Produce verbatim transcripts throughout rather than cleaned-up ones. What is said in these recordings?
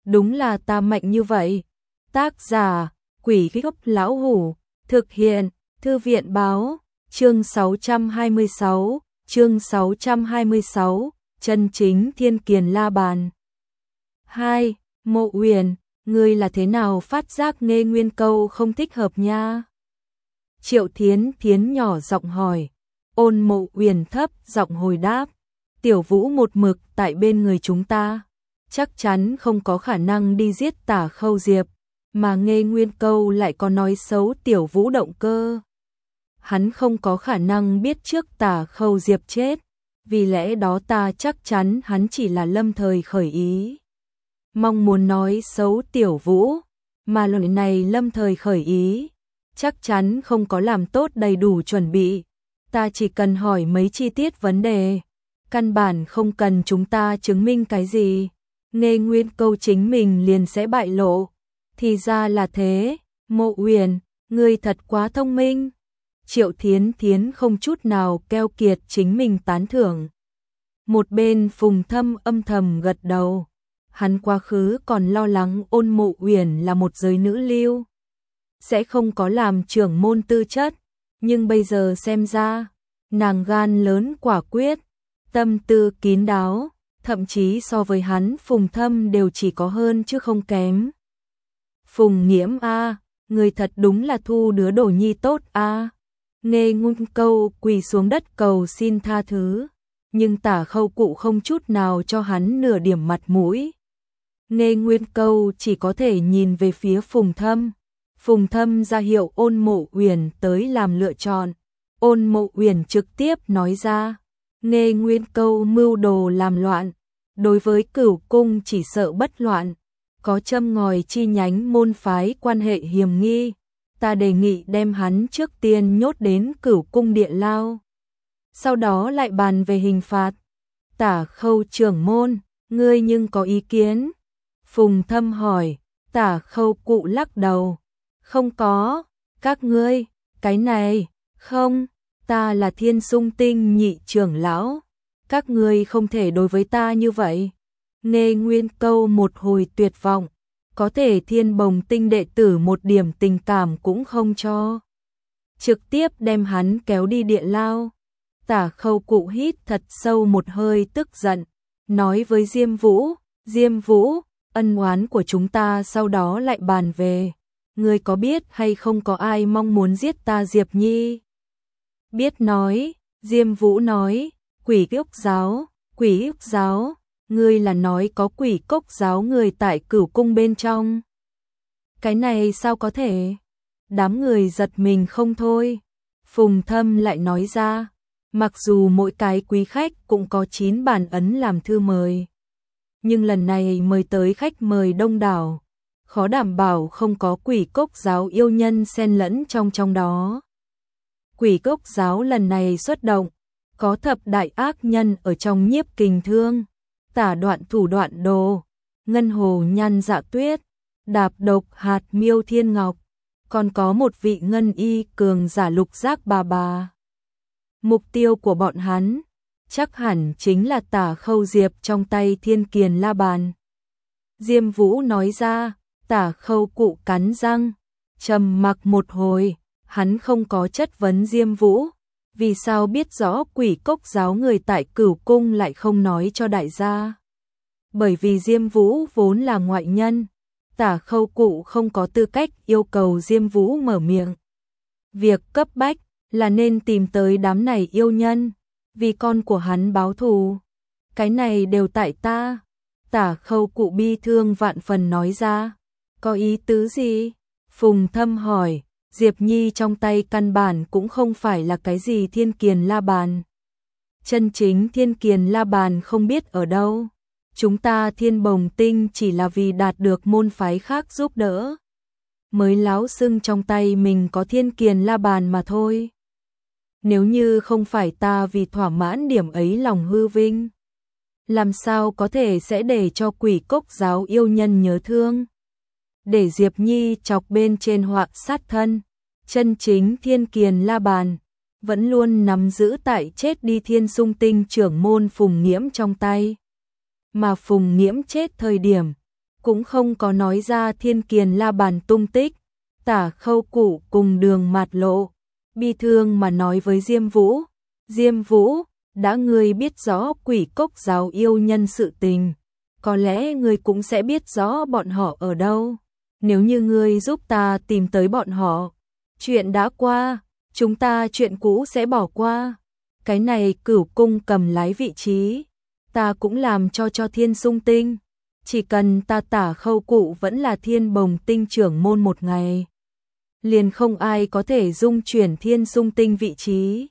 đúng là ta mạnh như vậy. Tác giả, Quỷ Gốc Lão Hủ, thực hiện, Thư viện Báo, chương sáu trăm hai mươi sáu, chương sáu trăm hai mươi sáu, chân chính thiên kiền la bàn. hai. Mộ Uyển, ngươi là thế nào phát giác Nghê Nguyên Câu không thích hợp nha? Triệu Thiến Thiến nhỏ giọng hỏi. Ôn Mộ Uyển thấp giọng hồi đáp. Tiểu Vũ một mực tại bên người chúng ta, chắc chắn không có khả năng đi giết Tả Khâu Diệp, mà Nghê Nguyên Câu lại có nói xấu Tiểu Vũ động cơ. Hắn không có khả năng biết trước Tả Khâu Diệp chết, vì lẽ đó ta chắc chắn hắn chỉ là lâm thời khởi ý, mong muốn nói xấu Tiểu Vũ, mà lần này lâm thời khởi ý, chắc chắn không có làm tốt đầy đủ chuẩn bị. Ta chỉ cần hỏi mấy chi tiết vấn đề, căn bản không cần chúng ta chứng minh cái gì, Nghê Nguyên Câu chính mình liền sẽ bại lộ. Thì ra là thế, Mộ Uyển, ngươi thật quá thông minh. Triệu Thiến Thiến không chút nào keo kiệt chính mình tán thưởng. Một bên Phùng Thâm âm thầm gật đầu. Hắn quá khứ còn lo lắng Ôn Mộ Uyển là một giới nữ lưu, sẽ không có làm trưởng môn tư chất, nhưng bây giờ xem ra, nàng gan lớn quả quyết, tâm tư kín đáo, thậm chí so với hắn Phùng Thâm đều chỉ có hơn chứ không kém. Phùng Nghiễm a, người thật đúng là thu đứa đồ nhi tốt a. Nghê Nguyên Câu quỳ xuống đất cầu xin tha thứ, nhưng Tả Khâu Cụ không chút nào cho hắn nửa điểm mặt mũi. Nghê Nguyên Câu chỉ có thể nhìn về phía Phùng Thâm. Phùng Thâm ra hiệu Ôn Mộ Uyển tới làm lựa chọn. Ôn Mộ Uyển trực tiếp nói ra, Nghê Nguyên Câu mưu đồ làm loạn, đối với Cửu Cung chỉ sợ bất loạn, có châm ngòi chi nhánh môn phái quan hệ hiểm nghi, ta đề nghị đem hắn trước tiên nhốt đến Cửu Cung địa lao, sau đó lại bàn về hình phạt. Tả Khâu trưởng môn, ngươi nhưng có ý kiến? Phùng Thâm hỏi. Tả Khâu Cụ lắc đầu. Không có, các ngươi, cái này, không, ta là Thiên Sung Tinh nhị trưởng lão, các ngươi không thể đối với ta như vậy. Nghê Nguyên Câu một hồi tuyệt vọng, có thể Thiên Bồng Tinh đệ tử một điểm tình cảm cũng không cho, trực tiếp đem hắn kéo đi địa lao. Tả Khâu Cụ hít thật sâu một hơi tức giận, nói với Diêm Vũ, Diêm Vũ, ân oán của chúng ta sau đó lại bàn về. Ngươi có biết hay không có ai mong muốn giết ta Diệp Nhi? Biết nói, Diêm Vũ nói, Quỷ Cốc giáo, Quỷ Cốc giáo, ngươi là nói có Quỷ Cốc giáo người tại Cửu Cung bên trong. Cái này sao có thể? Đám người giật mình không thôi. Phùng Thâm lại nói ra, mặc dù mỗi cái quý khách cũng có chín bản ấn làm thư mời, nhưng lần này mời tới khách mời đông đảo, khó đảm bảo không có Quỷ Cốc giáo yêu nhân xen lẫn trong trong đó. Quỷ Cốc giáo lần này xuất động, có thập đại ác nhân ở trong Nhiếp Kình Thương, Tả Đoạn Thủ Đoạn Đồ, Ngân Hồ Nhan Dạ Tuyết, Đạp Độc Hạt Miêu Thiên Ngọc, còn có một vị ngân y cường giả Lục Giác Bà Bà. Mục tiêu của bọn hắn chắc hẳn chính là Tả Khâu Diệp trong tay Thiên Kiền La Bàn. Diêm Vũ nói ra. Tả Khâu Cụ cắn răng, trầm mặc một hồi, hắn không có chất vấn Diêm Vũ, vì sao biết rõ Quỷ Cốc giáo người tại Cửu Cung lại không nói cho đại gia. Bởi vì Diêm Vũ vốn là ngoại nhân, Tả Khâu Cụ không có tư cách yêu cầu Diêm Vũ mở miệng. Việc cấp bách là nên tìm tới đám này yêu nhân, vì con của hắn báo thù. Cái này đều tại ta. Tả Khâu Cụ bi thương vạn phần nói ra. Có ý tứ gì? Phùng Thâm hỏi. Diệp Nhi trong tay căn bản cũng không phải là cái gì Thiên Kiền La Bàn. Chân chính Thiên Kiền La Bàn không biết ở đâu. Chúng ta Thiên Bồng Tinh chỉ là vì đạt được môn phái khác giúp đỡ, mới láo xưng trong tay mình có Thiên Kiền La Bàn mà thôi. Nếu như không phải ta vì thỏa mãn điểm ấy lòng hư vinh, làm sao có thể sẽ để cho Quỷ Cốc giáo yêu nhân nhớ thương, để Diệp Nhi chọc bên trên họa sát thân. Chân chính Thiên Kiền La Bàn vẫn luôn nắm giữ tại chết đi Thiên Sung Tinh trưởng môn Phùng Nghiễm trong tay. Mà Phùng Nghiễm chết thời điểm, cũng không có nói ra Thiên Kiền La Bàn tung tích. Tả Khâu Cụ cùng Đường Mạt Lộ bi thương mà nói với Diêm Vũ, Diêm Vũ, đã ngươi biết rõ Quỷ Cốc giáo yêu nhân sự tình, có lẽ ngươi cũng sẽ biết rõ bọn họ ở đâu. Nếu như ngươi giúp ta tìm tới bọn họ, chuyện đã qua, chúng ta chuyện cũ sẽ bỏ qua. Cái này Cửu Cung cầm lái vị trí, ta cũng làm cho cho Thiên Sung Tinh. Chỉ cần ta Tả Khâu Cụ vẫn là Thiên Bồng Tinh trưởng môn một ngày, liền không ai có thể dung chuyển Thiên Sung Tinh vị trí.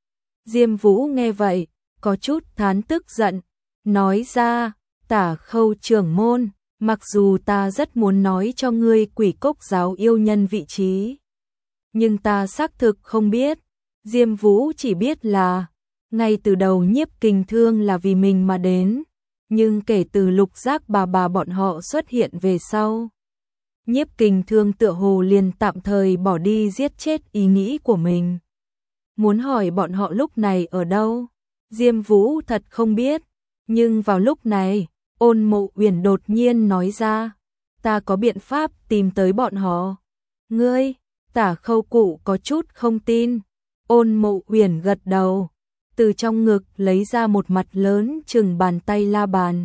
Diêm Vũ nghe vậy, có chút thán tức giận, nói ra, Tả Khâu trưởng môn, mặc dù ta rất muốn nói cho ngươi Quỷ Cốc giáo yêu nhân vị trí, nhưng ta xác thực không biết. Diêm Vũ chỉ biết là, ngay từ đầu Nhiếp Kình Thương là vì mình mà đến, nhưng kể từ Lục Giác bà bà bọn họ xuất hiện về sau, Nhiếp Kình Thương tựa hồ liền tạm thời bỏ đi giết chết ý nghĩ của mình. Muốn hỏi bọn họ lúc này ở đâu, Diêm Vũ thật không biết, nhưng vào lúc này, Ôn Mộ Uyển đột nhiên nói ra, ta có biện pháp tìm tới bọn họ. Ngươi? Tả Khâu Cụ có chút không tin. Ôn Mộ Uyển gật đầu, từ trong ngực lấy ra một mặt lớn chừng bàn tay la bàn.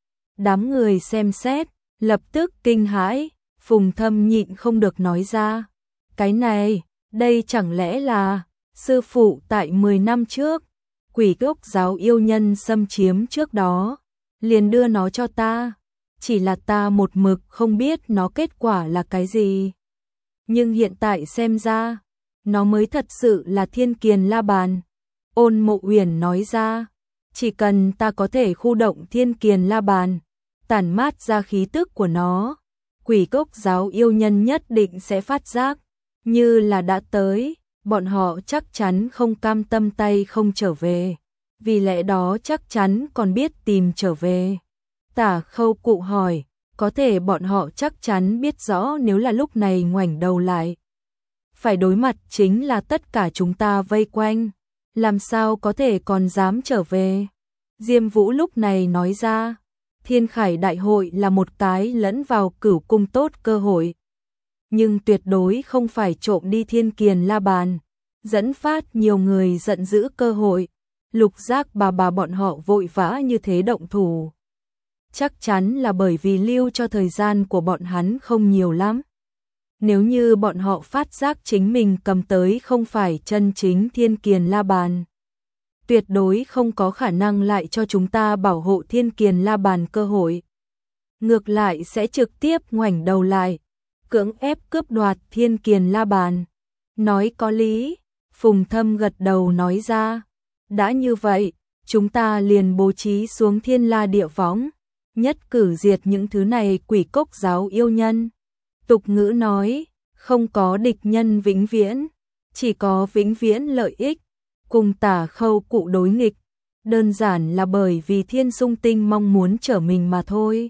Đám người xem xét, lập tức kinh hãi, Phùng Thâm nhịn không được nói ra, cái này, đây chẳng lẽ là sư phụ tại mười năm trước, Quỷ Cốc giáo yêu nhân xâm chiếm trước đó, liền đưa nó cho ta, chỉ là ta một mực không biết nó kết quả là cái gì. Nhưng hiện tại xem ra, nó mới thật sự là Thiên Kiền La Bàn. Ôn Mộ Uyển nói ra, chỉ cần ta có thể khu động Thiên Kiền La Bàn, tản mát ra khí tức của nó, Quỷ Cốc giáo yêu nhân nhất định sẽ phát giác, như là đã tới, bọn họ chắc chắn không cam tâm tay không trở về, vì lẽ đó chắc chắn còn biết tìm trở về. Tả Khâu Cụ hỏi, có thể bọn họ chắc chắn biết rõ nếu là lúc này ngoảnh đầu lại, phải đối mặt chính là tất cả chúng ta vây quanh, làm sao có thể còn dám trở về. Diêm Vũ lúc này nói ra, Thiên Khải Đại hội là một cái lẫn vào Cửu Cung tốt cơ hội, nhưng tuyệt đối không phải trộm đi Thiên Kiền La Bàn, dẫn phát nhiều người giận dữ cơ hội. Lục Giác bà bà bọn họ vội vã như thế động thủ, chắc chắn là bởi vì lưu cho thời gian của bọn hắn không nhiều lắm. Nếu như bọn họ phát giác chính mình cầm tới không phải chân chính Thiên Kiền La Bàn, tuyệt đối không có khả năng lại cho chúng ta bảo hộ Thiên Kiền La Bàn cơ hội. Ngược lại sẽ trực tiếp ngoảnh đầu lại, cưỡng ép cướp đoạt Thiên Kiền La Bàn. Nói có lý, Phùng Thâm gật đầu nói ra, đã như vậy, chúng ta liền bố trí xuống Thiên La Địa Võng, nhất cử diệt những thứ này Quỷ Cốc giáo yêu nhân. Tục ngữ nói, không có địch nhân vĩnh viễn, chỉ có vĩnh viễn lợi ích. Cùng Tả Khâu Cụ đối nghịch, đơn giản là bởi vì Thiên Sung Tinh mong muốn trở mình mà thôi.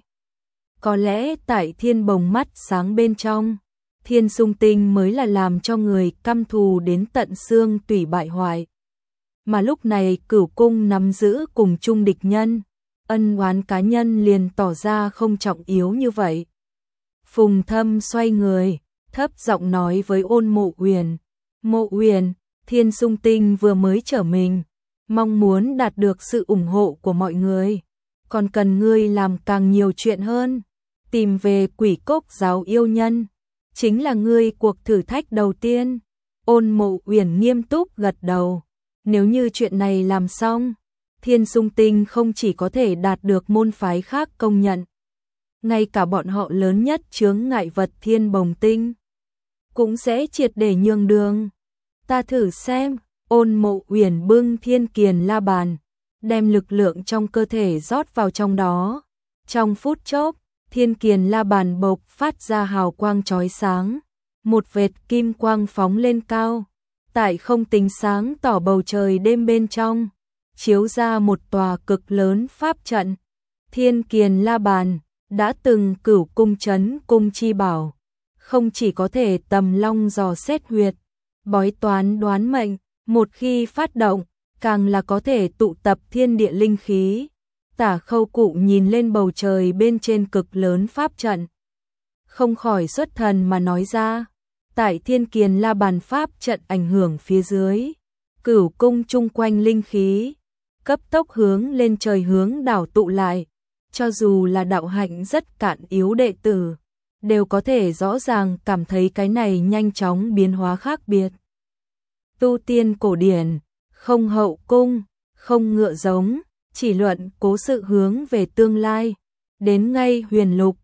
Có lẽ tại Thiên Bồng mắt sáng bên trong, Thiên Sung Tinh mới là làm cho người căm thù đến tận xương tủy bại hoại. Mà lúc này Cửu Cung nắm giữ cùng chung địch nhân, ân oán cá nhân liền tỏ ra không trọng yếu như vậy. Phùng Thâm xoay người, thấp giọng nói với Ôn Mộ Uyển, Mộ Uyển, Thiên Sung Tinh vừa mới trở mình, mong muốn đạt được sự ủng hộ của mọi người, còn cần ngươi làm càng nhiều chuyện hơn, tìm về Quỷ Cốc giáo yêu nhân, chính là ngươi cuộc thử thách đầu tiên. Ôn Mộ Uyển nghiêm túc gật đầu, nếu như chuyện này làm xong, Thiên Sung Tinh không chỉ có thể đạt được môn phái khác công nhận, ngay cả bọn họ lớn nhất chướng ngại vật Thiên Bồng Tinh cũng sẽ triệt để nhường đường. Ta thử xem. Ôn Mộ Uyển bưng Thiên Kiền La Bàn, đem lực lượng trong cơ thể rót vào trong đó. Trong phút chốc, Thiên Kiền La Bàn bộc phát ra hào quang chói sáng, một vệt kim quang phóng lên cao, tại không tính sáng tỏ bầu trời đêm bên trong, chiếu ra một tòa cực lớn pháp trận. Thiên Kiền La Bàn đã từng Cửu Cung trấn cung chi bảo, không chỉ có thể tầm long dò xét huyệt, bói toán đoán mệnh, một khi phát động, càng là có thể tụ tập thiên địa linh khí, Tả Khâu Cụ nhìn lên bầu trời bên trên cực lớn pháp trận, không khỏi xuất thần mà nói ra, tại Thiên Kiền La Bàn pháp trận ảnh hưởng phía dưới, cửu cung chung quanh linh khí cấp tốc hướng lên trời hướng đảo tụ lại, cho dù là đạo hạnh rất cạn yếu đệ tử, đều có thể rõ ràng cảm thấy cái này nhanh chóng biến hóa khác biệt. Tu tiên cổ điển, không hậu cung, không ngựa giống, chỉ luận cố sự hướng về tương lai, đến ngay huyền lục,